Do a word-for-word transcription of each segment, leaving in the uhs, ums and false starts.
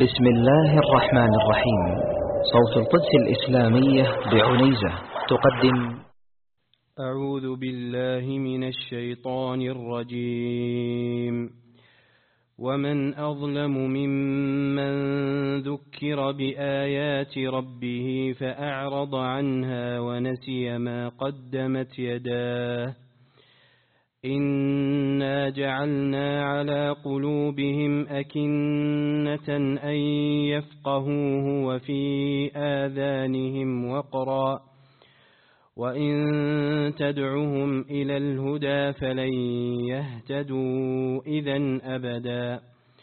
بسم الله الرحمن الرحيم. صوت القدس الإسلامية بعنيزة تقدم أعوذ بالله من الشيطان الرجيم. ومن أظلم ممن ذكر بآيات ربه فأعرض عنها ونسي ما قدمت يداه إنا جعلنا على قلوبهم أكنة أن يفقهوه وفي آذانهم وقرا وإن تدعهم إلى الهدى فلن يهتدوا إذا أبدا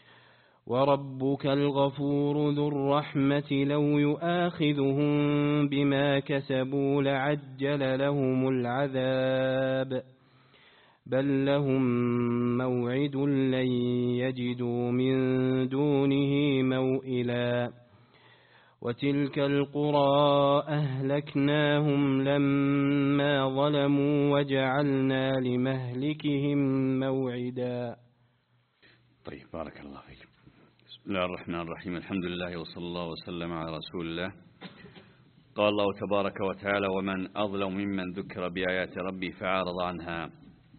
وربك الغفور ذو الرحمة لو يؤاخذهم بما كسبوا لعجل لهم العذاب بل لهم موعد لن يجدوا من دونه موئلا وتلك القرى أهلكناهم لما ظلموا وجعلنا لمهلكهم موعدا. طيب، بارك الله فيك. بسم الله الرحمن الرحيم. الحمد لله وصلى الله وسلم على رسول الله. قال الله تبارك وتعالى: ومن أظلم ممن ذكر بآيات ربي فأعرض عنها.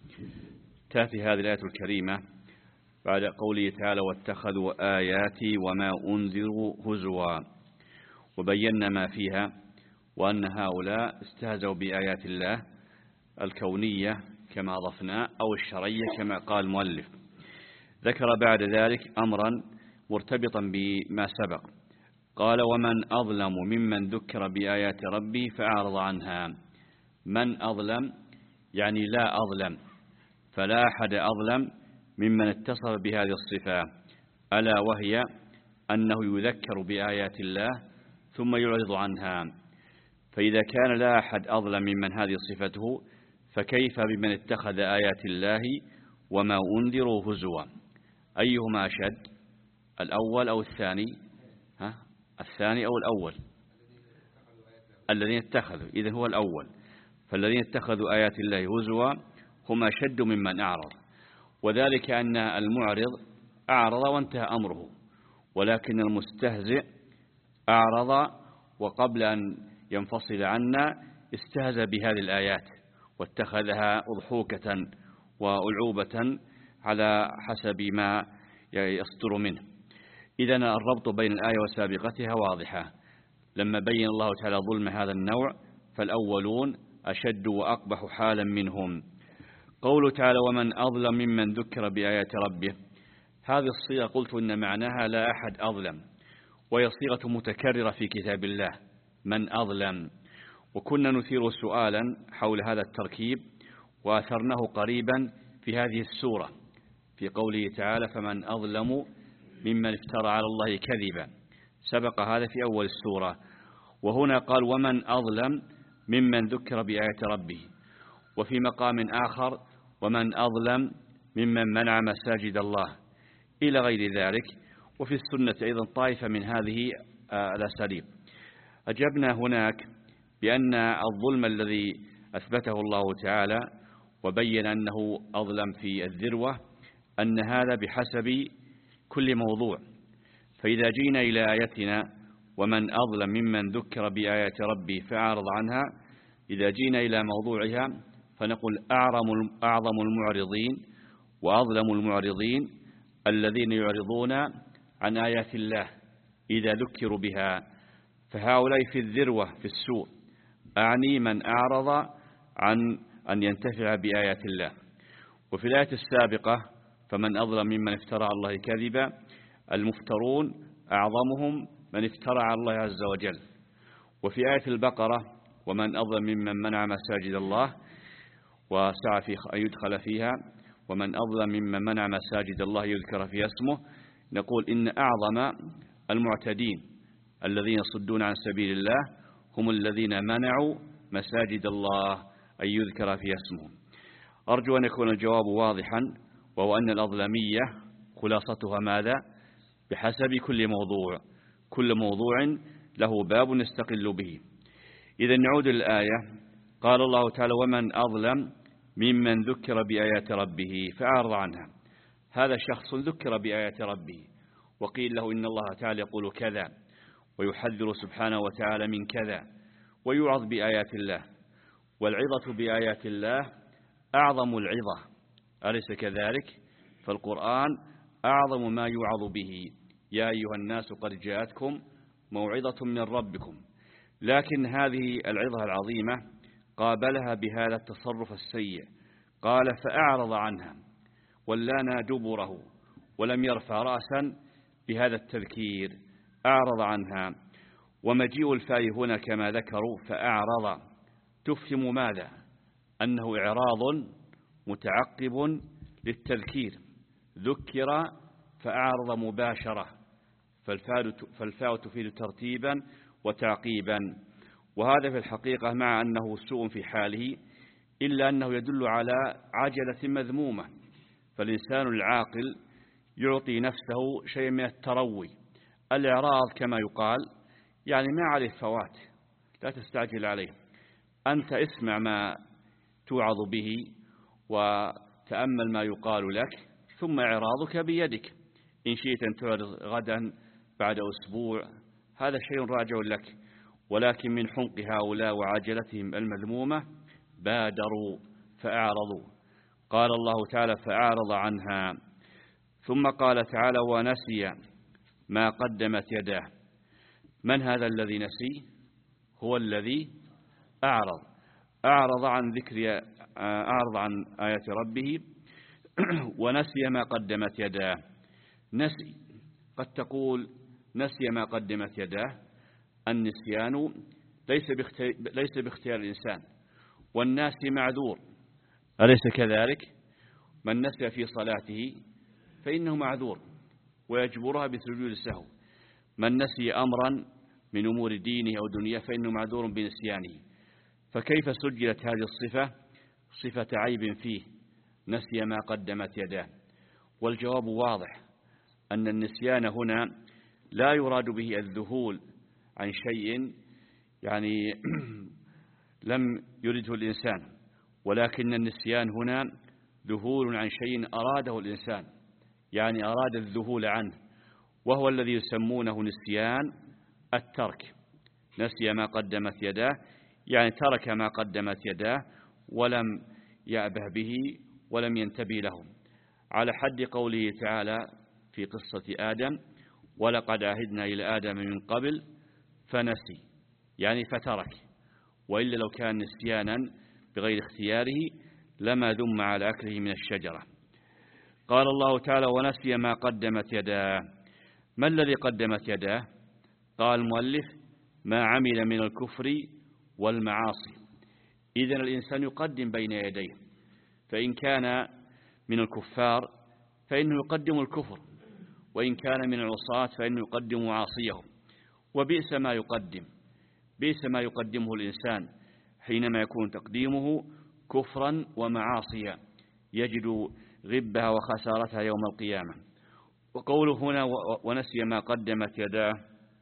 تأتي هذه الآية الكريمة بعد قوله تعالى: واتخذوا آياتي وما أنذروا هزوا، وبينا ما فيها وأن هؤلاء استهزوا بآيات الله الكونية كما أضفنا أو الشرعية كما قال المؤلف. ذكر بعد ذلك أمرا مرتبطا بما سبق، قال: ومن أظلم ممن ذكر بآيات ربي فأعرض عنها. من أظلم يعني لا أظلم، فلا أحد أظلم ممن اتصف بهذه الصفة، ألا وهي أنه يذكر بآيات الله ثم يعرض عنها. فإذا كان لا أحد أظلم ممن هذه صفته، فكيف بمن اتخذ آيات الله وما أنذروا هزوا؟ أيهما أشد، الأول أو الثاني؟ ها؟ الثاني أو الأول؟ الذين اتخذوا، إذن هو الأول. فالذين اتخذوا آيات الله هزوا هم أشد ممن أعرض، وذلك أن المعرض أعرض وانتهى أمره، ولكن المستهزئ أعرض وقبل أن ينفصل عنا استهزأ بهذه الآيات واتخذها أضحوكة وألعوبة على حسب ما يصدر منه. إذن الربط بين الآية وسابقتها واضحة. لما بين الله تعالى ظلم هذا النوع فالأولون أشد وأقبح حالا منهم. قوله تعالى: ومن أظلم ممن ذكر بآيات ربه، هذه الصيغة قلت إن معناها لا أحد أظلم، وهي صيغة متكررة في كتاب الله، من أظلم. وكنا نثير سؤالا حول هذا التركيب وأثرناه قريبا في هذه السورة في قوله تعالى: فمن أظلم ممن افترى على الله كذبا. سبق هذا في أول السورة، وهنا قال: ومن أظلم ممن ذكر بآيات ربه. وفي مقام آخر: ومن أظلم ممن منع مساجد الله، إلى غير ذلك. وفي السنة أيضا طائفة من هذه الأساليب. أجبنا هناك بأن الظلم الذي أثبته الله تعالى وبين أنه أظلم في الذروة أن هذا بحسب كل موضوع. فإذا جينا إلى آيتنا: ومن أظلم ممن ذكر بآيات ربي فأعرض عنها، إذا جينا إلى موضوعها فنقول: أعظم المعرضين وأظلم المعرضين الذين يعرضون عن آيات الله إذا ذكروا بها، فهؤلاء في الذروة في السوء. أعني من أعرض عن أن ينتفع بآيات الله. وفي الآية السابقة: فمن أظلم ممن افترى على الله كذبا، المفترون أعظمهم من افترى على الله عز وجل. وفي آية البقرة: ومن أظلم ممن منع مساجد الله وسعى في أن يدخل فيها، ومن أظلم ممن منع مساجد الله يذكر فيها اسمه، نقول إن أعظم المعتدين الذين يصدون عن سبيل الله هم الذين منعوا مساجد الله أن يذكر فيها اسمه. أرجو أن يكون الجواب واضحا، وهو أن الأظلمية خلاصتها ماذا؟ بحسب كل موضوع، كل موضوع له باب نستقل به. إذا نعود للآية. قال الله تعالى: ومن أظلم ممن ذكر بآيات ربه فأعرض عنها. هذا شخص ذكر بآيات ربه وقيل له إن الله تعالى يقول كذا ويحذر سبحانه وتعالى من كذا ويوعظ بآيات الله، والعظة بآيات الله أعظم العظة، أليس كذلك؟ فالقرآن أعظم ما يوعظ به. يا أيها الناس قد جاءتكم موعظة من ربكم. لكن هذه العظة العظيمة قابلها بهذا التصرف السيء، قال فأعرض عنها ولانا دبره ولم يرفع رأسا بهذا التذكير، أعرض عنها. ومجيء الفاء هنا كما ذكروا فأعرض تفهم ماذا؟ أنه إعراض متعقب للتذكير، ذكر فأعرض مباشرة، فالفاء تفيد ترتيبا وتعقيبا. وهذا في الحقيقة مع أنه سوء في حاله إلا أنه يدل على عجلة مذمومة، فالإنسان العاقل يعطي نفسه شيء من التروي. الإعراض كما يقال يعني ما عليه فوات، لا تستعجل عليه، أنت اسمع ما توعظ به وتأمل ما يقال لك، ثم إعراضك بيدك. إن شئت أن تعرض غدا بعد أسبوع هذا شيء راجع لك، ولكن من حمق هؤلاء وعجلتهم المذمومة بادروا فأعرضوا. قال الله تعالى فأعرض عنها، ثم قال تعالى ونسي ما قدمت يداه. من هذا الذي نسي؟ هو الذي أعرض أعرض عن ذكر أعرض عن آيات ربه ونسي ما قدمت يداه. نسي، قد تقول نسي ما قدمت يداه، النسيان ليس باختيار, ليس باختيار الإنسان، والناس معذور، أليس كذلك؟ من نسي في صلاته فإنه معذور ويجبرها بسجود السهو. من نسي أمرا من أمور دينه أو دنياه فإنه معذور بنسيانه. فكيف سجلت هذه الصفة صفة عيب فيه؟ نسي ما قدمت يداه. والجواب واضح، أن النسيان هنا لا يراد به الذهول عن شيء يعني لم يرده الإنسان، ولكن النسيان هنا ذهول عن شيء أراده الإنسان، يعني أراد الذهول عنه، وهو الذي يسمونه نسيان الترك. نسي ما قدمت يداه يعني ترك ما قدمت يداه ولم يأبه به ولم ينتبه له، على حد قوله تعالى في قصة آدم ولقد عهدنا إلى آدم من قبل فنسي، يعني فترك. وإلا لو كان نسيانا بغير اختياره لما ذم على أكله من الشجرة. قال الله تعالى ونسي ما قدمت يداه. ما الذي قدمت يداه؟ قال المؤلف ما عمل من الكفر والمعاصي. إذن الإنسان يقدم بين يديه، فإن كان من الكفار فإنه يقدم الكفر، وإن كان من العصاة فإنه يقدم معاصيهم. وبئس ما يقدم، بئس ما يقدمه الإنسان حينما يكون تقديمه كفرا ومعاصيا، يجد غبها وخسارتها يوم القيامة. وقوله هنا ونسي ما قدمت يداه،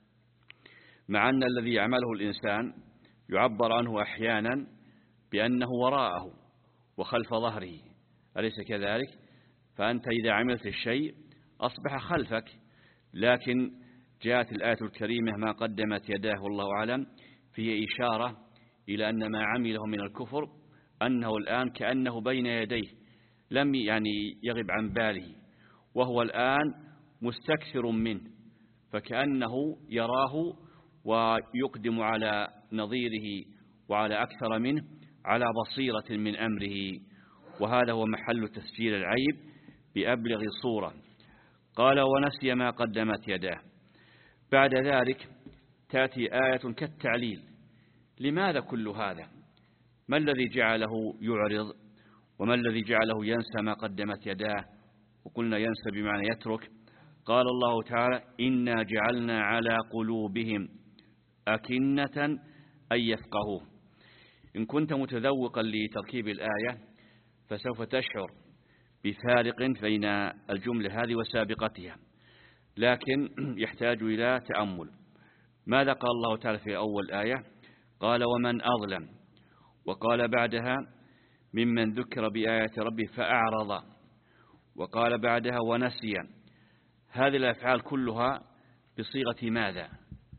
مع أن الذي يعمله الإنسان يعبر عنه أحيانا بأنه وراءه وخلف ظهره، أليس كذلك؟ فأنت إذا عملت الشيء أصبح خلفك، لكن جاءت الآية الكريمة ما قدمت يداه والله أعلم فيه إشارة إلى أن ما عمله من الكفر أنه الآن كأنه بين يديه، لم يعني يغب عن باله، وهو الآن مستكثر منه، فكأنه يراه ويقدم على نظيره وعلى أكثر منه على بصيرة من أمره. وهذا هو محل تسجيل العيب بأبلغ صورة. قال ونسي ما قدمت يداه. بعد ذلك تأتي آية كالتعليل. لماذا كل هذا؟ ما الذي جعله يعرض؟ وما الذي جعله ينسى ما قدمت يداه؟ وقلنا ينسى بمعنى يترك. قال الله تعالى إنا جعلنا على قلوبهم أكنة أن يفقهوه. إن كنت متذوقا لتركيب الآية فسوف تشعر بفارق بين الجملة هذه وسابقتها، لكن يحتاج إلى تأمل. ماذا قال الله تعالى في أول آية؟ قال ومن أظلم، وقال بعدها ممن ذكر بآيات ربه فأعرض، وقال بعدها ونسي. هذه الأفعال كلها بصيغة ماذا؟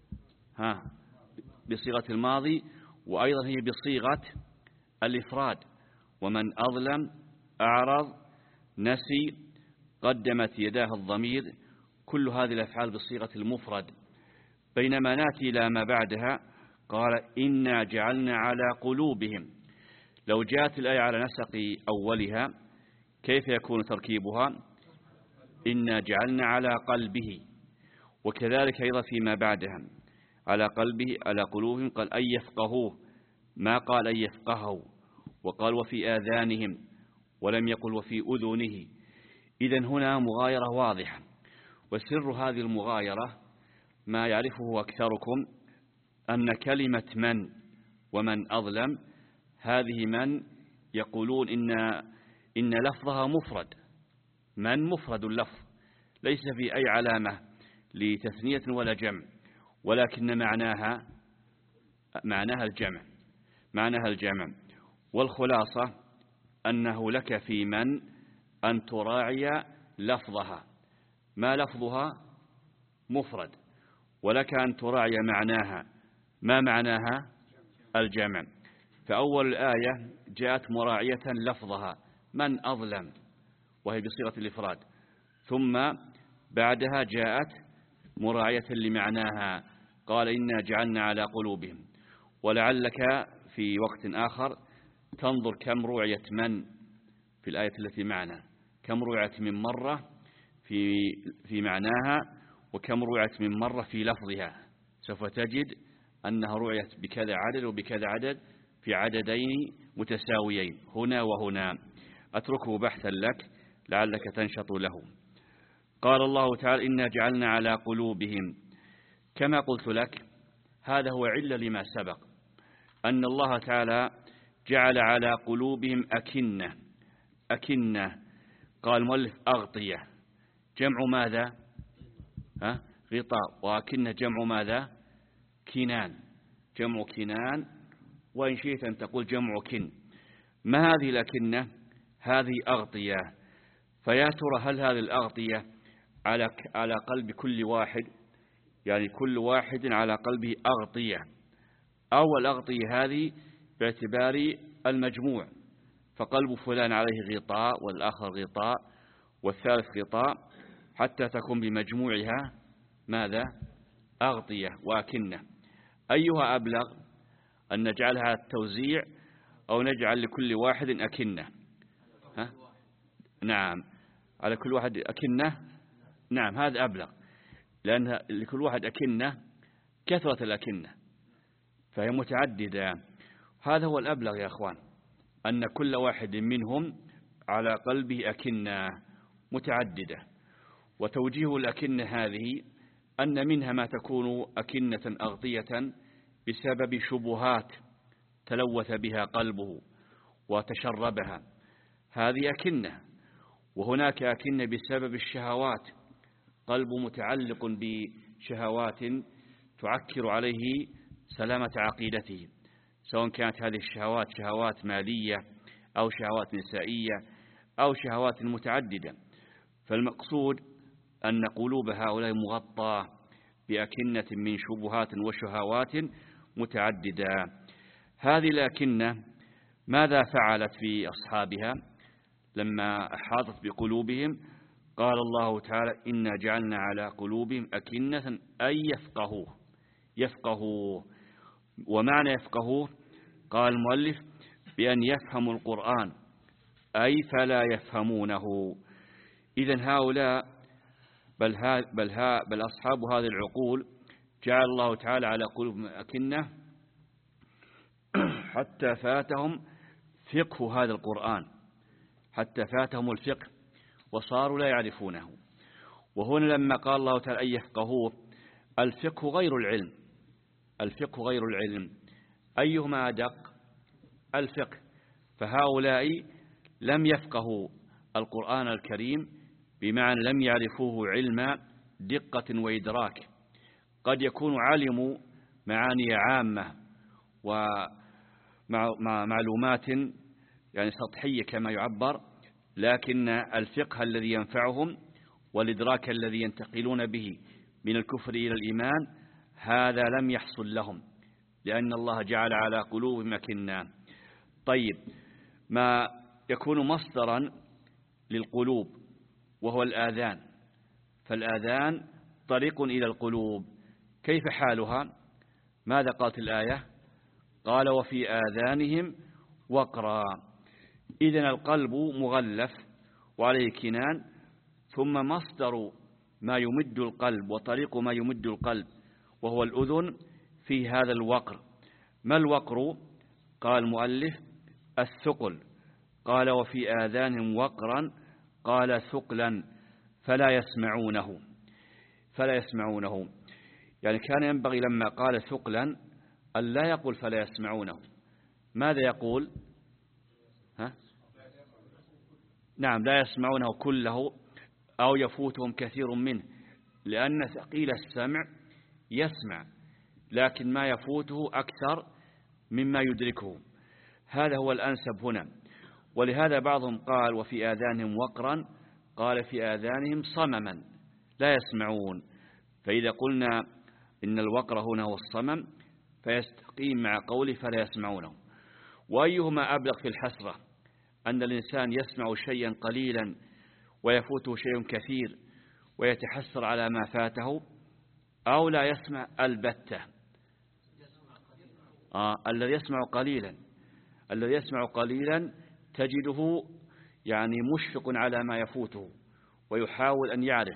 ها بصيغة الماضي، وأيضا هي بصيغة الإفراد. ومن أظلم، أعرض، نسي، قدمت يداه الضمير، كل هذه الأفعال بصيغة المفرد. بينما نأتي إلى ما بعدها قال إنا جعلنا على قلوبهم. لو جاءت الآية على نسق أولها كيف يكون تركيبها؟ إنا جعلنا على قلبه. وكذلك أيضا فيما بعدها على قلبه على قلوبهم قال أن يفقهوه، ما قال أن يفقهوا، وقال وفي آذانهم، ولم يقل وفي أذنه. إذن هنا مغايرة واضحة. وسر هذه المغايرة ما يعرفه أكثركم أن كلمة من ومن أظلم هذه من يقولون إن إن لفظها مفرد. من مفرد اللفظ، ليس في أي علامة لتثنية ولا جمع، ولكن معناها معناها الجمع معناها الجمع. والخلاصة أنه لك في من أن تراعي لفظها، ما لفظها مفرد، ولك أن تراعي معناها، ما معناها الجمع. فأول الآية جاءت مراعية لفظها من أظلم، وهي بصيغة الإفراد، ثم بعدها جاءت مراعية لمعناها قال إنا جعلنا على قلوبهم. ولعلك في وقت آخر تنظر كم رعية من في الآية التي معنا، كم رعيت من مرة في في معناها، وكم رعيت من مرة في لفظها. سوف تجد أنها رعيت بكذا عدد وبكذا عدد في عددين متساويين هنا وهنا. أتركه بحثا لك لعلك تنشط له. قال الله تعالى إنا جعلنا على قلوبهم. كما قلت لك هذا هو علة لما سبق، أن الله تعالى جعل على قلوبهم أكنة. أكنة قال مؤلف أغطية، جمع ماذا؟ ها؟ غطاء. وأكنة جمع ماذا؟ كنان، جمع كنان، وإن شئت أن تقول جمع كن. ما هذه الأكنة؟ هذه أغطية. فيا ترى هل هذه الأغطية على على قلب كل واحد، يعني كل واحد على قلبه أغطية، أو الأغطية هذه باعتبار المجموع، فقلب فلان عليه غطاء والآخر غطاء والثالث غطاء، حتى تكون بمجموعها ماذا؟ أغطية وأكنة. أيها أبلغ، أن نجعلها التوزيع أو نجعل لكل واحد أكنة؟ ها؟ نعم، على كل واحد أكنة. نعم، هذا أبلغ، لأن لكل واحد أكنة كثرة الأكنة فهي متعددة. هذا هو الأبلغ يا أخوان، أن كل واحد منهم على قلبه أكنة متعددة. وتوجيه الأكنة هذه أن منها ما تكون أكنة أغطية بسبب شبهات تلوث بها قلبه وتشربها، هذه أكنة. وهناك أكنة بسبب الشهوات، قلب متعلق بشهوات تعكر عليه سلامة عقيدته، سواء كانت هذه الشهوات شهوات مالية أو شهوات نسائية أو شهوات متعددة. فالمقصود أن قلوب هؤلاء مغطى بأكنة من شبهات وشهوات متعددة. هذه الأكنة ماذا فعلت في أصحابها لما أحاطت بقلوبهم؟ قال الله تعالى إنا جعلنا على قلوبهم أكنة أن يفقهوه. يفقهوه، ومعنى يفقهوه قال المؤلف بأن يفهموا القرآن، أي فلا يفهمونه. إذن هؤلاء بل, ها بل, ها بل أصحاب هذه العقول جعل الله تعالى على قلوبهم أكنة حتى فاتهم فقه هذا القرآن، حتى فاتهم الفقه وصاروا لا يعرفونه. وهنا لما قال الله تعالى أن يفقهوه، الفقه غير العلم، الفقه غير العلم، أيهما أدق؟ الفقه. فهؤلاء لم يفقهوا القرآن الكريم بمعنى لم يعرفوه علم دقة وإدراك. قد يكون علموا معاني عامة ومعلومات يعني سطحية كما يعبر، لكن الفقه الذي ينفعهم والإدراك الذي ينتقلون به من الكفر إلى الإيمان هذا لم يحصل لهم، لأن الله جعل على قلوبهم أكنة. طيب، ما يكون مصدرا للقلوب وهو الآذان، فالآذان طريق إلى القلوب، كيف حالها؟ ماذا قالت الآية؟ قال وفي آذانهم وقرا. إذن القلب مغلف وعليه كنان، ثم مصدر ما يمد القلب وطريق ما يمد القلب وهو الأذن في هذا الوقر. ما الوقر؟ قال المؤلف الثقل. قال وفي آذانهم وقرا، قال ثقلا فلا يسمعونه، فلا يسمعونه. يعني كان ينبغي لما قال ثقلا أن لا يقول فلا يسمعونه، ماذا يقول؟ ها؟ نعم، لا يسمعونه كله أو يفوتهم كثير منه، لأن ثقيل السمع يسمع لكن ما يفوته أكثر مما يدركه، هذا هو الأنسب هنا. ولهذا بعضهم قال وفي آذانهم وقرا، قال في آذانهم صمما لا يسمعون. فإذا قلنا إن الوقر هنا هو الصمم فيستقيم مع قوله فلا يسمعونه. وأيهما أبلغ في الحسرة، أن الإنسان يسمع شيئا قليلا ويفوته شيء كثير ويتحسر على ما فاته، أو لا يسمع البتة؟ آه الذي يسمع قليلا، الذي يسمع قليلا تجده يعني مشفق على ما يفوته ويحاول أن يعرف،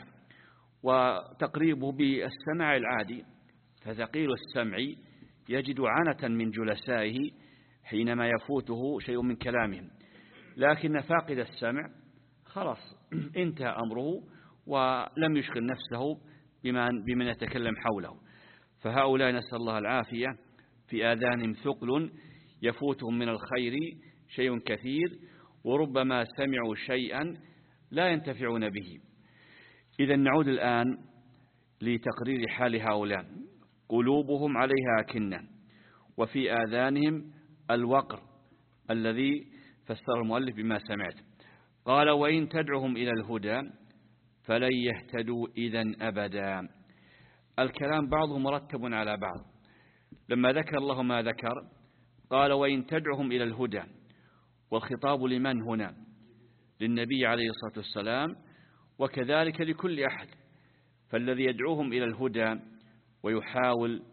وتقريبه بالسمع العادي، فثقيل السمع يجد عنة من جلسائه حينما يفوته شيء من كلامهم، لكن فاقد السمع خلاص انتهى أمره ولم يشغل نفسه بمن, بمن يتكلم حوله. فهؤلاء نسأل الله العافية في آذانهم ثقل يفوتهم من الخير شيء كثير، وربما سمعوا شيئا لا ينتفعون به. إذا نعود الآن لتقرير حال هؤلاء. قلوبهم عليها أكنة وفي آذانهم الوقر الذي فسر المؤلف بما سمعت. قال وإن تدعهم إلى الهدى فلن يهتدوا إذن أبدا. الكلام بعضه مرتب على بعض. لما ذكر الله ما ذكر قال وإن تدعهم إلى الهدى، والخطاب لمن هنا؟ للنبي عليه الصلاة والسلام، وكذلك لكل أحد. فالذي يدعوهم إلى الهدى ويحاول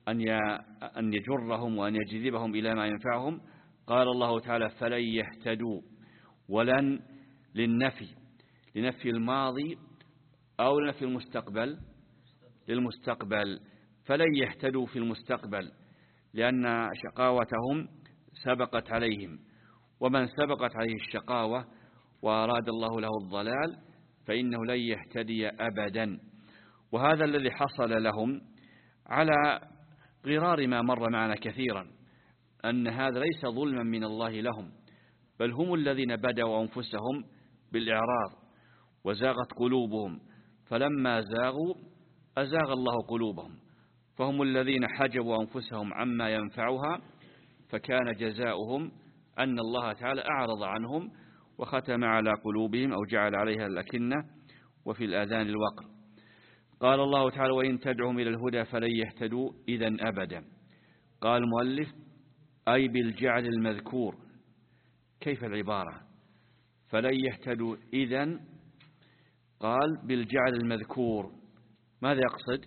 أن يجرهم وأن يجذبهم إلى ما ينفعهم، قال الله تعالى فلن يهتدوا، ولن للنفي، لنفي الماضي أو لنفي المستقبل، للمستقبل، فلن يهتدوا في المستقبل، لأن شقاوتهم سبقت عليهم، ومن سبقت عليه الشقاوة وأراد الله له الضلال فإنه لن يهتدي أبدا. وهذا الذي حصل لهم على غرار ما مر معنا كثيرا، أن هذا ليس ظلما من الله لهم، بل هم الذين بدأوا أنفسهم بالإعراض وزاغت قلوبهم، فلما زاغوا أزاغ الله قلوبهم، فهم الذين حجبوا أنفسهم عما ينفعها، فكان جزاؤهم أن الله تعالى أعرض عنهم وختم على قلوبهم أو جعل عليها الأكنة وفي الآذان الوقر. قال الله تعالى وإن تدعهم إلى الهدى فلن يهتدوا إذن أبدا. قال المؤلف أي بالجعل المذكور. كيف العبارة؟ فلن يهتدوا إذن، قال بالجعل المذكور، ماذا يقصد؟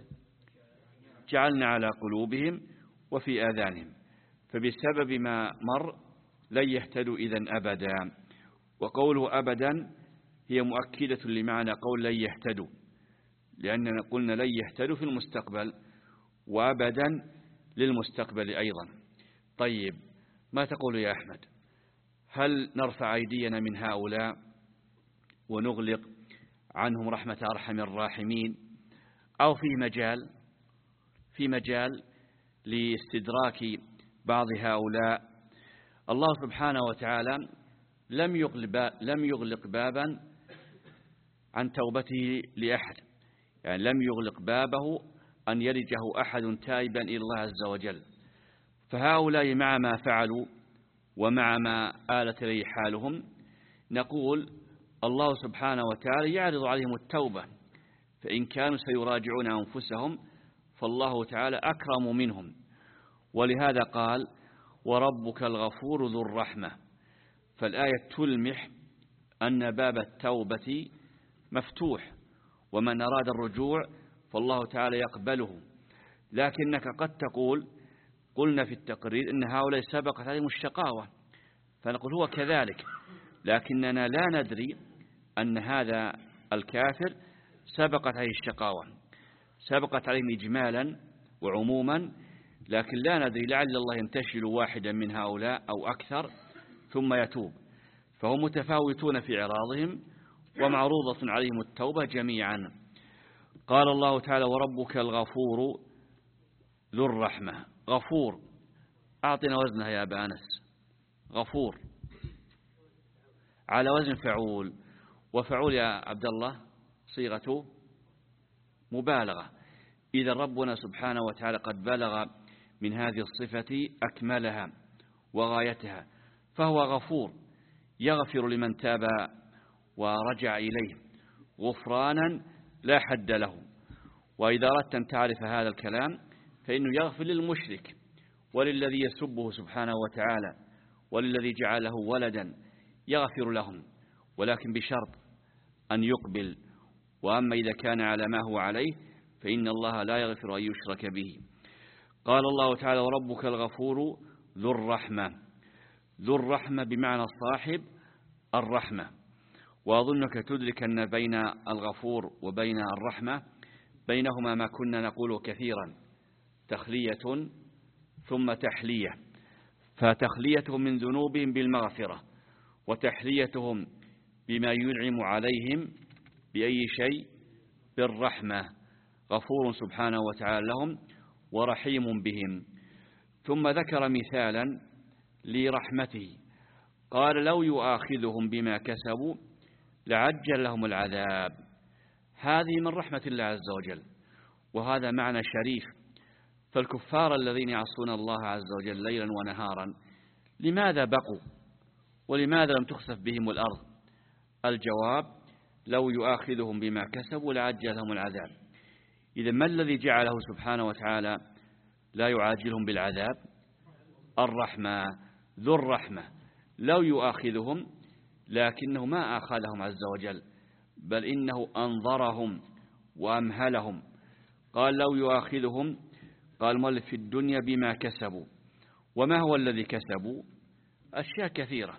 جعلنا على قلوبهم وفي آذانهم، فبسبب ما مر لن يهتدوا إذن أبدا. وقوله أبدا هي مؤكدة لمعنى قول لن يهتدوا، لأننا قلنا لن يهتدوا في المستقبل، وأبدا للمستقبل أيضا. طيب، ما تقول يا أحمد؟ هل نرفع أيدينا من هؤلاء ونغلق عنهم رحمة أرحم الراحمين، أو في مجال في مجال لاستدراك بعض هؤلاء؟ الله سبحانه وتعالى لم يغلق لم يغلق بابا عن توبته لأحد، يعني لم يغلق بابه أن يلجه أحد تائبا إلى الله عز وجل. فهؤلاء مع ما فعلوا ومع ما آلت إليه حالهم نقول الله سبحانه وتعالى يعرض عليهم التوبة، فإن كانوا سيراجعون أنفسهم فالله تعالى أكرم منهم. ولهذا قال وربك الغفور ذو الرحمة. فالآية تلمح أن باب التوبة مفتوح، ومن أراد الرجوع فالله تعالى يقبله. لكنك قد تقول قلنا في التقرير إن هؤلاء سبقت عليهم الشقاوة، فنقول هو كذلك، لكننا لا ندري أن هذا الكافر سبقت عليه الشقاوة، سبقت عليهم إجمالا وعموما، لكن لا ندري، لعل الله ينتشل واحدا من هؤلاء أو أكثر ثم يتوب، فهم متفاوتون في إعراضهم ومعروضة عليهم التوبة جميعا. قال الله تعالى وربك الغفور ذو الرحمة. غفور، أعطنا وزنها يا أبا أنس. غفور على وزن فعول، وفعول يا عبد الله صيغة مبالغة. إذا ربنا سبحانه وتعالى قد بلغ من هذه الصفة أكملها وغايتها، فهو غفور يغفر لمن تاب ورجع إليه غفرانا لا حد له. وإذا أردت أن تعرف هذا الكلام فإنه يغفر للمشرك وللذي يسبه سبحانه وتعالى وللذي جعله ولدا، يغفر لهم، ولكن بشرط أن يقبل. وأما إذا كان على ما هو عليه فإن الله لا يغفر أن يشرك به. قال الله تعالى وربك الغفور ذو الرحمة. ذو الرحمة بمعنى صاحب الرحمة. وأظنك تدرك أن بين الغفور وبين الرحمة بينهما ما كنا نقوله كثيرا، تخلية ثم تحلية. فتخليتهم من ذنوبهم بالمغفرة، وتحليتهم بما ينعم عليهم بأي شيء بالرحمة. غفور سبحانه وتعالى لهم ورحيم بهم. ثم ذكر مثالا لرحمته، قال لو يؤاخذهم بما كسبوا لعجل لهم العذاب. هذه من رحمة الله عز وجل، وهذا معنى شريف. فالكفار الذين يعصون الله عز وجل ليلا ونهارا لماذا بقوا ولماذا لم تخسف بهم الأرض؟ الجواب لو يؤاخذهم بما كسبوا لعجل لهم العذاب. إذا ما الذي جعله سبحانه وتعالى لا يعاجلهم بالعذاب؟ الرحمة، ذو الرحمة. لو يؤاخذهم، لكنه ما آخذهم عز وجل، بل إنه أنظرهم وأمهلهم. قال لو يؤاخذهم، قال مؤلف في الدنيا بما كسبوا. وما هو الذي كسبوا؟ أشياء كثيرة،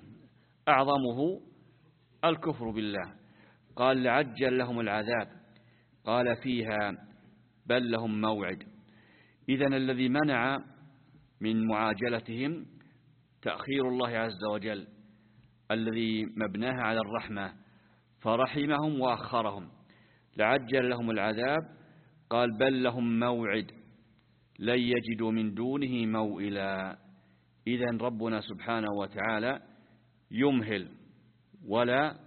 أعظمه الكفر بالله. قال لعجل لهم العذاب، قال فيها بل لهم موعد. إذن الذي منع من معاجلتهم تأخير الله عز وجل الذي مبناها على الرحمة، فرحمهم وأخرهم. لعجل لهم العذاب، قال بل لهم موعد لن يجدوا من دونه موئلا. إذن ربنا سبحانه وتعالى يمهل ولا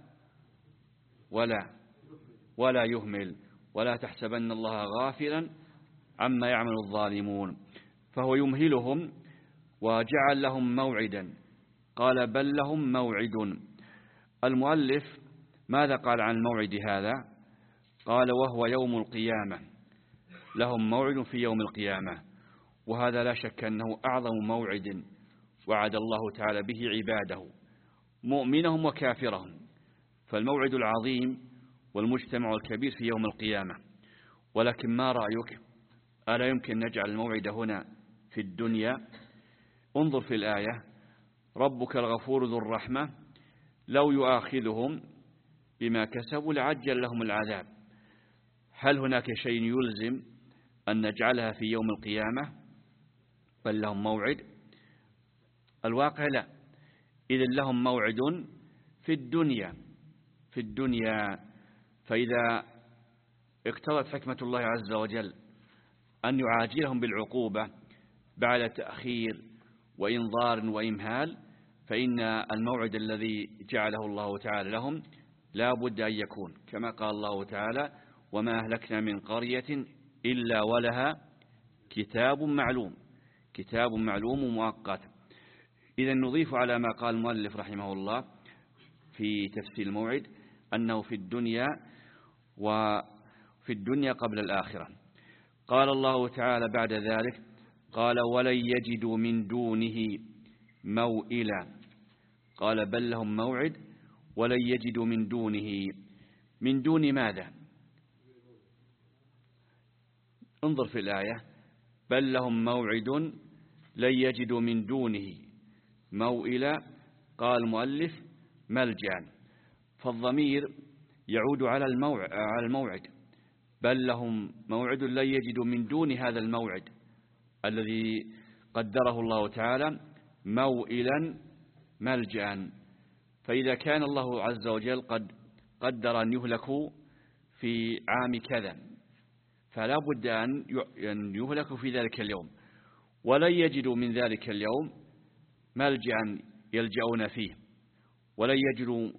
ولا ولا يهمل. ولا تحسبن الله غافلا عما يعمل الظالمون. فهو يمهلهم وجعل لهم موعدا، قال بل لهم موعد. المؤلف ماذا قال عن الموعد هذا؟ قال وهو يوم القيامة، لهم موعد في يوم القيامة. وهذا لا شك أنه أعظم موعد وعد الله تعالى به عباده مؤمنهم وكافرهم. فالموعد العظيم والمجتمع الكبير في يوم القيامة. ولكن ما رأيك؟ ألا يمكن نجعل الموعد هنا في الدنيا؟ انظر في الآية ربك الغفور ذو الرحمة لو يؤاخذهم بما كسبوا لعجل لهم العذاب. هل هناك شيء يلزم أن نجعلها في يوم القيامة؟ بل لهم موعد. الواقع لا. إذن لهم موعد في الدنيا في الدنيا فإذا اقتضت حكمة الله عز وجل أن يعاجلهم بالعقوبة بعد تأخير وإنظار وإمهال، فإن الموعد الذي جعله الله تعالى لهم لا بد أن يكون كما قال الله تعالى وما أهلكنا من قرية إلا ولها كتاب معلوم. كتاب معلوم مؤقت. إذا نضيف على ما قال المؤلف رحمه الله في تفسير الموعد، أنه في الدنيا وفي الدنيا قبل الآخرة. قال الله تعالى بعد ذلك قال ولن يجدوا من دونه موئلا. قال بل لهم موعد ولن يجدوا من دونه. من دون ماذا؟ انظر في الآية بل لهم موعد لن يجدوا من دونه موئلا. قال المؤلف ملجأ، فالضمير يعود على الموعد. بل لهم موعد لن يجدوا من دون هذا الموعد الذي قدره الله تعالى موئلا ملجأ. فإذا كان الله عز وجل قد قدر أن يهلكوا في عام كذا فلا بد أن يهلكوا في ذلك اليوم، ولن يجدوا من ذلك اليوم ملجأ يلجؤون فيه، ولن يجدوا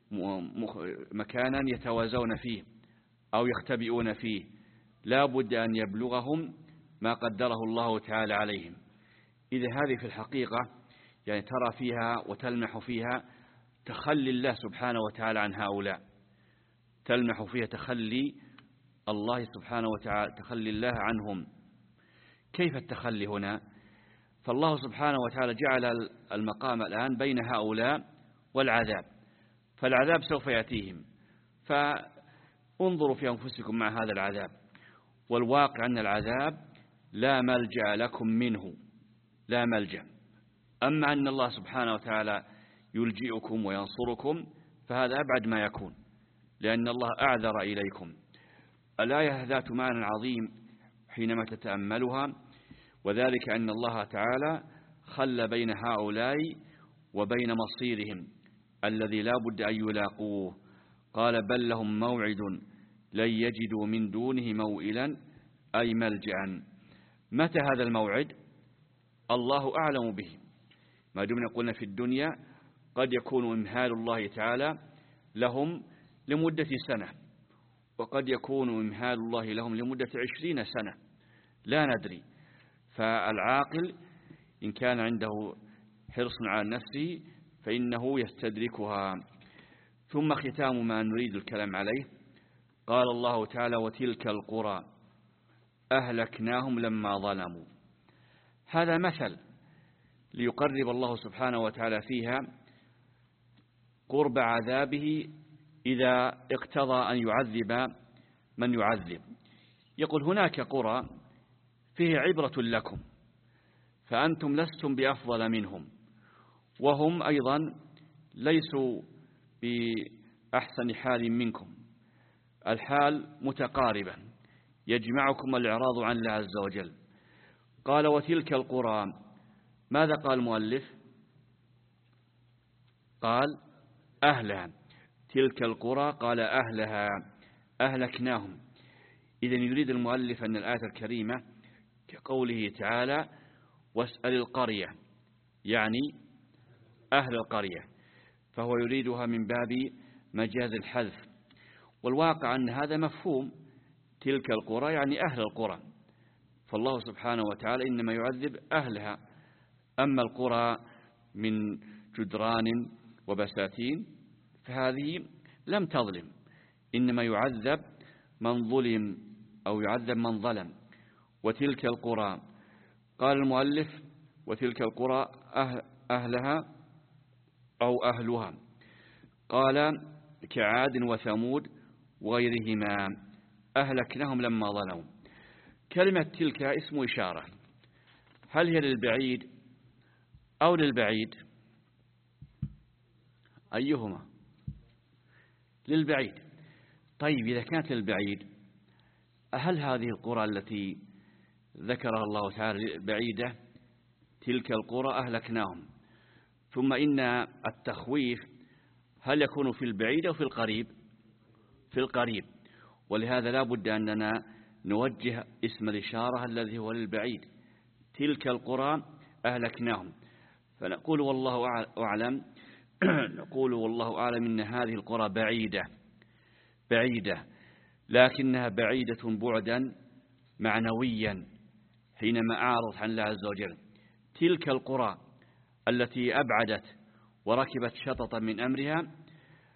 مكانا يتوازون فيه أو يختبئون فيه. لا بد أن يبلغهم ما قدره الله تعالى عليهم. إذا هذه في الحقيقة يعني ترى فيها وتلمح فيها تخلي الله سبحانه وتعالى عن هؤلاء، تلمح فيها تخلي الله سبحانه وتعالى، تخلي الله عنهم. كيف التخلي هنا؟ فالله سبحانه وتعالى جعل المقام الآن بين هؤلاء والعذاب، فالعذاب سوف يأتيهم، فانظروا في أنفسكم مع هذا العذاب. والواقع أن العذاب لا ملجأ لكم منه، لا ملجأ. أما أن الله سبحانه وتعالى يلجئكم وينصركم فهذا أبعد ما يكون، لأن الله أعذر إليكم. الآية ذات معنى عظيم حينما تتأملها، وذلك أن الله تعالى خل بين هؤلاء وبين مصيرهم الذي لا بد أن يلاقوه. قال بل لهم موعد لن يجدوا من دونه موئلا أي ملجأ. متى هذا الموعد؟ الله أعلم به. ما دمنا قلنا في الدنيا قد يكون إمهال الله تعالى لهم لمدة سنة، وقد يكون إمهال الله لهم لمدة عشرين سنة، لا ندري. فالعاقل إن كان عنده حرص على نفسه فإنه يستدركها. ثم ختام ما نريد الكلام عليه قال الله تعالى وتلك القرى أهلكناهم لما ظلموا. هذا مثل ليقرب الله سبحانه وتعالى فيها قرب عذابه إذا اقتضى أن يعذب من يعذب. يقول هناك قرى فيه عبرة لكم، فأنتم لستم بأفضل منهم، وهم أيضا ليسوا بأحسن حال منكم، الحال متقاربة يجمعكم الإعراض عن الله عز وجل. قال وتلك القرى، ماذا قال المؤلف؟ قال أهلها. تلك القرى قال أهلها أهلكناهم. إذن يريد المؤلف أن الآية الكريمة كقوله تعالى واسأل القرية، يعني أهل القرية، فهو يريدها من باب مجاز الحذف. والواقع أن هذا مفهوم، تلك القرى يعني أهل القرى، فالله سبحانه وتعالى إنما يعذب أهلها. أما القرى من جدران وبساتين فهذه لم تظلم، إنما يعذب من ظلم أو يعذب من ظلم. وتلك القرى قال المؤلف وتلك القرى أهل أهلها أو أهلها، قال كعاد وثمود وغيرهما أهلكناهم لما ظلموا. كلمة تلك اسم إشارة، هل هي للبعيد أو للبعيد؟ أيهما؟ للبعيد. طيب إذا كانت للبعيد، هل هذه القرى التي ذكرها الله تعالى بعيدة؟ تلك القرى أهلكناهم. ثم إن التخويف هل يكون في البعيد أو في القريب؟ في القريب، ولهذا لا بد أننا نوجه اسم الإشارة الذي هو للبعيد. تلك القرى أهلكناهم، فنقول والله أعلم نقول والله أعلم إن هذه القرى بعيدة بعيدة لكنها بعيدة بعدا معنويا حينما أعرض عن الله عز وجل. تلك القرى التي أبعدت وركبت شططا من أمرها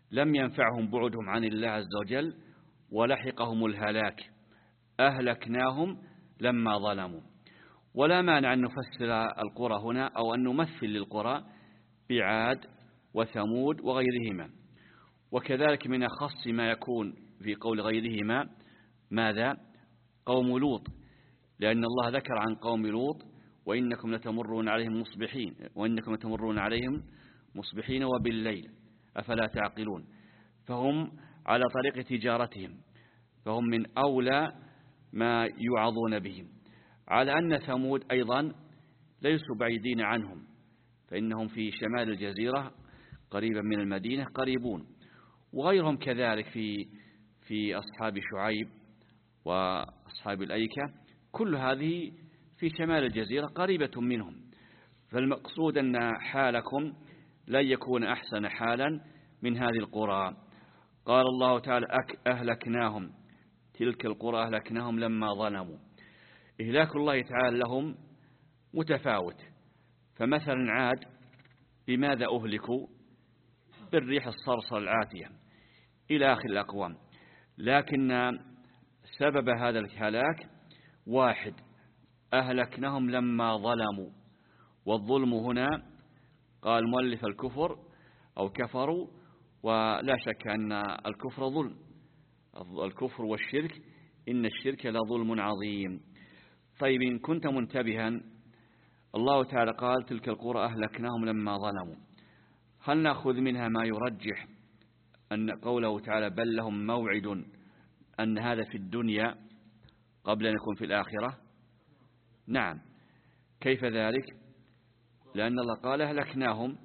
لم ينفعهم بعدهم عن الله عز وجل ولحقهم الهلاك أهلكناهم لما ظلموا. ولا مانع أن نفسر القرى هنا أو أن نمثل للقرى بعاد وثمود وغيرهما. وكذلك من أخص ما يكون في قول غيرهما ماذا؟ قوم لوط، لأن الله ذكر عن قوم لوط وإنكم لتمرون عليهم مصبحين وإنكم لتمرون عليهم مصبحين وبالليل أفلا تعقلون. فهم على طريق تجارتهم، فهم من أولى ما يوعظون بهم. على أن ثمود أيضا ليسوا بعيدين عنهم، فإنهم في شمال الجزيرة قريبا من المدينة قريبون، وغيرهم كذلك في في أصحاب شعيب وأصحاب الأيكة، كل هذه في شمال الجزيرة قريبة منهم. فالمقصود أن حالكم لن يكون أحسن حالا من هذه القرى. قال الله تعالى أهلكناهم، تلك القرى أهلكناهم لما ظلموا. إهلاك الله تعالى لهم متفاوت. فمثلا عاد بماذا أهلكوا؟ بالريح الصرصر العاتية إلى آخر الأقوام. لكن سبب هذا الهلاك واحد، أهلكناهم لما ظلموا. والظلم هنا قال مؤلف الكفر أو كفروا، ولا شك أن الكفر ظلم، الكفر والشرك إن الشرك لظلم عظيم. طيب إن كنت منتبها، الله تعالى قال تلك القرى أهلكناهم لما ظلموا. هل نأخذ منها ما يرجح أن قوله تعالى بل لهم موعد أن هذا في الدنيا قبل أن يكون في الآخرة؟ نعم. كيف ذلك؟ لأن الله قال أهلكناهم،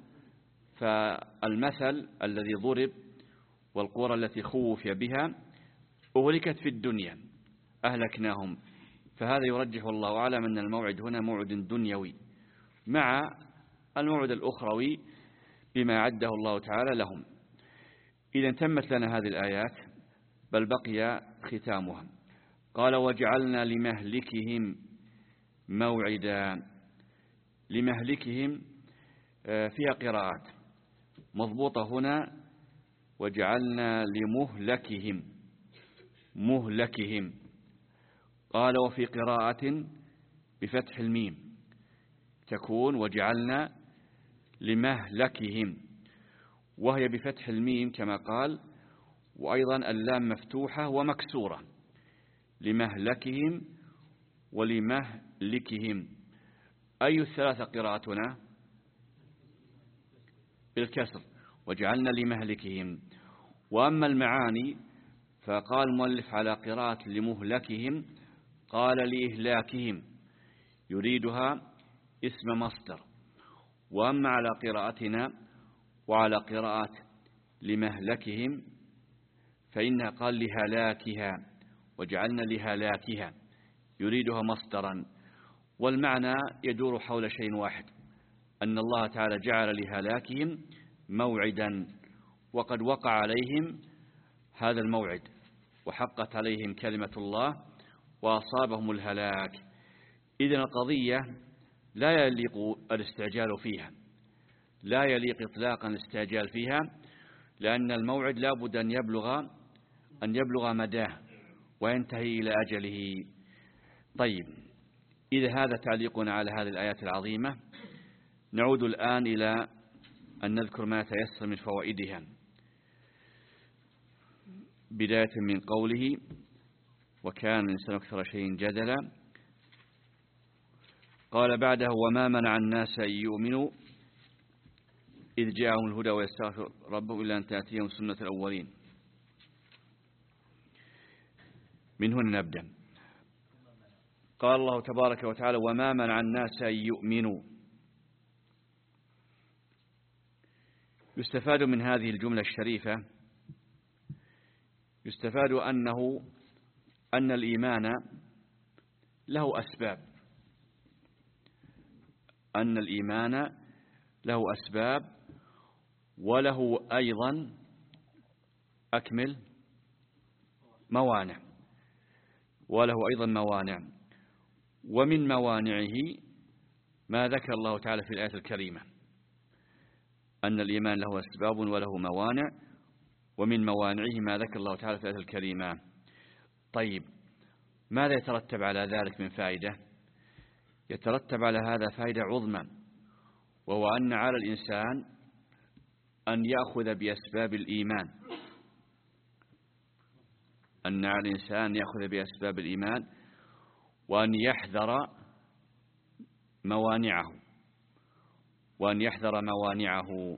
فالمثل الذي ضرب والقرى التي خوف بها أهلكت في الدنيا أهلكناهم، فهذا يرجح الله أعلم أن الموعد هنا موعد دنيوي مع الموعد الأخروي بما عده الله تعالى لهم. إذا تمت لنا هذه الآيات، بل بقي ختامها. قال وجعلنا لمهلكهم موعدا. لمهلكهم فيها قراءات مضبوطة هنا، وجعلنا لمهلكهم مهلكهم. قال وفي قراءة بفتح الميم تكون وجعلنا لمهلكهم، وهي بفتح الميم كما قال، وأيضا اللام مفتوحة ومكسورة، لمهلكهم ولمهلكهم. أي الثلاثة قراءتنا؟ بالكسر، وجعلنا لمهلكهم. وأما المعاني فقال المؤلف على قراءة لمهلكهم قال لإهلاكهم، يريدها اسم مصدر. وأما على قراءتنا وعلى قراءة لمهلكهم فإنها قال لهلاكها، وجعلنا لهلاكها، يريدها مصدرا. والمعنى يدور حول شيء واحد، أن الله تعالى جعل لهلاكهم موعدا، وقد وقع عليهم هذا الموعد وحقت عليهم كلمة الله وأصابهم الهلاك. إذن القضية لا يليق الاستعجال فيها، لا يليق إطلاقا الاستعجال فيها، لأن الموعد لا بد أن يبلغ أن يبلغ مداه وينتهي إلى أجله. طيب، إذا هذا تعليقنا على هذه الآيات العظيمة، نعود الآن إلى أن نذكر ما يتيسر من فوائدها، بداية من قوله وكان الإنسان أكثر شيء جدلا. قال بعده وما منع الناس أن يؤمنوا إذ جاءهم الهدى ويستغفر ربهم إلا أن تأتيهم سنة الأولين. من هنا نبدأ. قال الله تبارك وتعالى وما منع الناس أن يؤمنوا. يستفاد من هذه الجملة الشريفة يستفاد أنه أن الإيمان له أسباب، أن الإيمان له أسباب وله أيضا أكمل موانع، وله أيضا موانع. ومن موانعه ما ذكر الله تعالى في الآية الكريمة، أن الإيمان له أسباب وله موانع، ومن موانعه ما ذكر الله تعالى في الآية الكريمة. طيب ماذا يترتب على ذلك من فائدة؟ يترتب على هذا فائدة عظمى، وهو أن على الإنسان أن يأخذ بأسباب الإيمان، أن على الإنسان يأخذ بأسباب الإيمان وأن يحذر موانعه وأن يحذر موانعه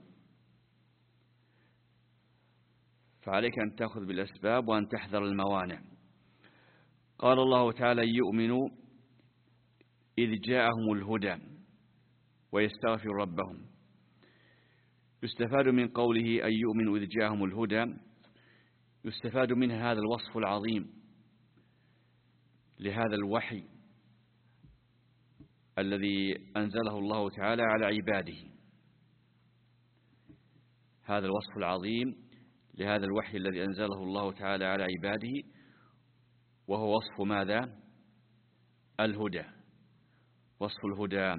فعليك أن تأخذ بالأسباب وأن تحذر الموانع. قال الله تعالى: يؤمنوا إذ جاءهم الهدى ويستغفر ربهم. يستفاد من قوله أن يؤمنوا إذ جاءهم الهدى، يستفاد منها هذا الوصف العظيم لهذا الوحي الذي أنزله الله تعالى على عباده، هذا الوصف العظيم لهذا الوحي الذي أنزله الله تعالى على عباده، وهو وصف ماذا؟ الهدى، وصف الهدى.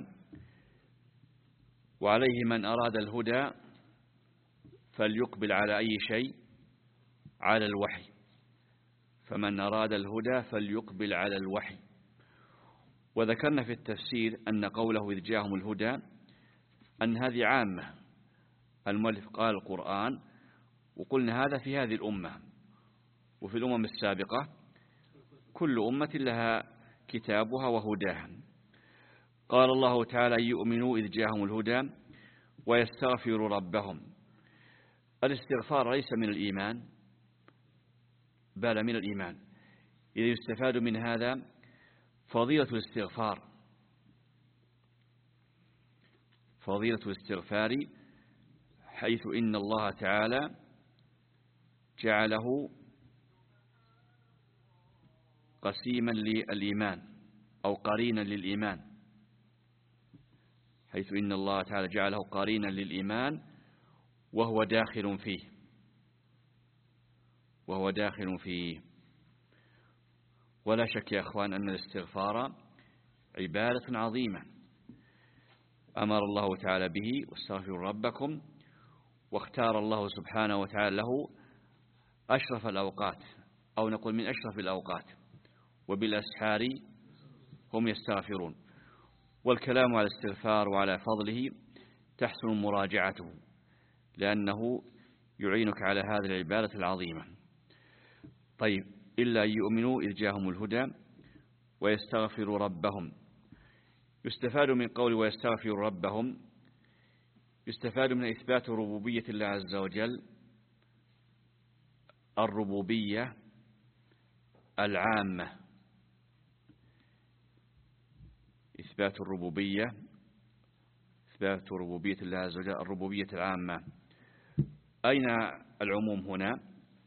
وعليه من أراد الهدى فليقبل على أي شيء؟ على الوحي. فمن أراد الهدى فليقبل على الوحي. وذكرنا في التفسير أن قوله إذ جاءهم الهدى أن هذه عامة، المؤلف قال القرآن، وقلنا هذا في هذه الأمة، وفي الأمم السابقة كل أمة لها كتابها وهداها. قال الله تعالى: يؤمنوا إذ جاءهم الهدى ويستغفروا ربهم. الاستغفار ليس من الإيمان بل من الإيمان، إذ يستفاد من هذا فضيلة الاستغفار، فضيلة الاستغفار، حيث إن الله تعالى جعله قسيما للإيمان أو قرينا للإيمان، حيث إن الله تعالى جعله قرينا للإيمان وهو داخل فيه وهو داخل فيه ولا شك يا أخوان أن الاستغفار عبادة عظيمة أمر الله تعالى به: واستغفروا ربكم. واختار الله سبحانه وتعالى له أشرف الأوقات، أو نقول من أشرف الأوقات، وبالأسحار هم يستغفرون. والكلام على الاستغفار وعلى فضله تحسن مراجعته، لأنه يعينك على هذه العبادة العظيمة. طيب، إلا يؤمنوا إذ جاءهم الهدى ويستغفروا ربهم. يستفاد من قول ويستغفروا ربهم، يستفاد من إثبات ربوبية الله عز وجل، الربوبية العامة، إثبات الربوبية إثبات ربوبية الله عز وجل الربوبية العامة. أين العموم هنا؟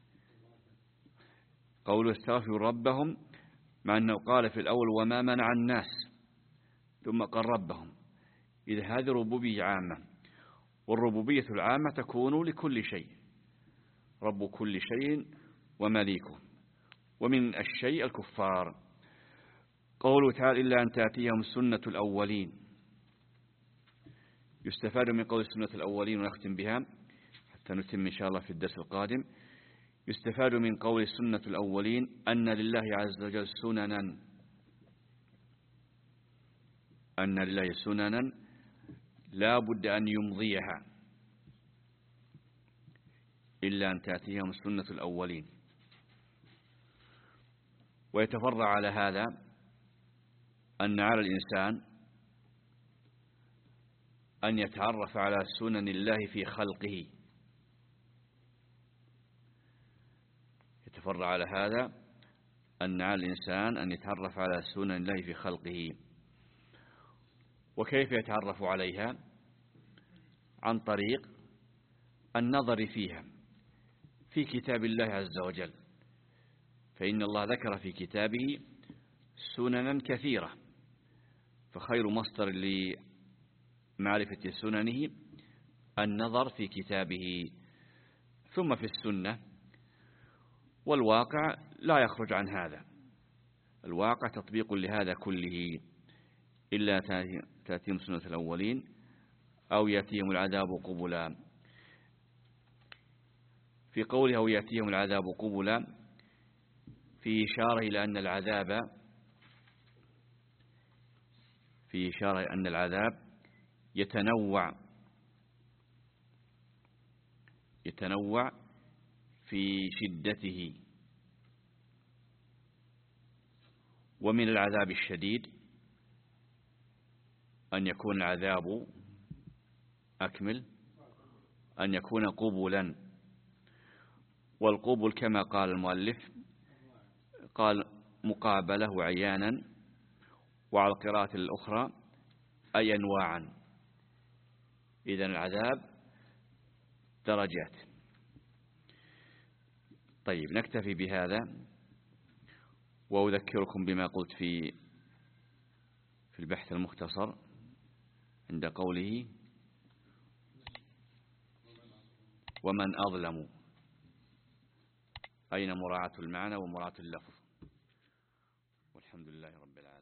قوله استغفروا ربهم، مع أنه قال في الأول وما منع الناس، ثم قال ربهم، إذا هذه ربوبية عامة، والربوبية العامة تكون لكل شيء، رب كل شيء ومليكه، ومن الشيء الكفار. قوله تعالى إلا أن تأتيهم سنة الأولين، يستفاد من قول سنة الأولين، ونختم بها حتى نتم إن شاء الله في الدرس القادم. يستفاد من قول سنة الأولين أن لله عز وجل سننا، أن لله سننا لا بد أن يمضيها، إلا أن تأتيهم سنة الأولين. ويتفرع على هذا أن على الإنسان أن يتعرف على سنن الله في خلقه، يتفرع على هذا أن على الإنسان أن يتعرف على سنن الله في خلقه. وكيف يتعرف عليها؟ عن طريق النظر فيها في كتاب الله عز وجل، فإن الله ذكر في كتابه سننا كثيرة، فخير مصدر لمعرفة سننه النظر في كتابه، ثم في السنة. والواقع لا يخرج عن هذا، الواقع تطبيق لهذا كله، إلا تأتيهم سنة الأولين أو يأتيهم العذاب قبلا. في قوله أو يأتيهم العذاب قبلا في إشارة إلى أن العذاب في إشارة أن العذاب يتنوع يتنوع في شدته. ومن العذاب الشديد أن يكون العذاب أكمل أن يكون قبلا. والقبل كما قال المؤلف قال مقابله عيانا، وعلى القراءة الأخرى أي أنواعا. إذن العذاب درجات. طيب نكتفي بهذا، وأذكركم بما قلت في في البحث المختصر عند قوله ومن أظلم، أين مراعاة المعنى ومراعاة اللفظ. والحمد لله رب العالمين.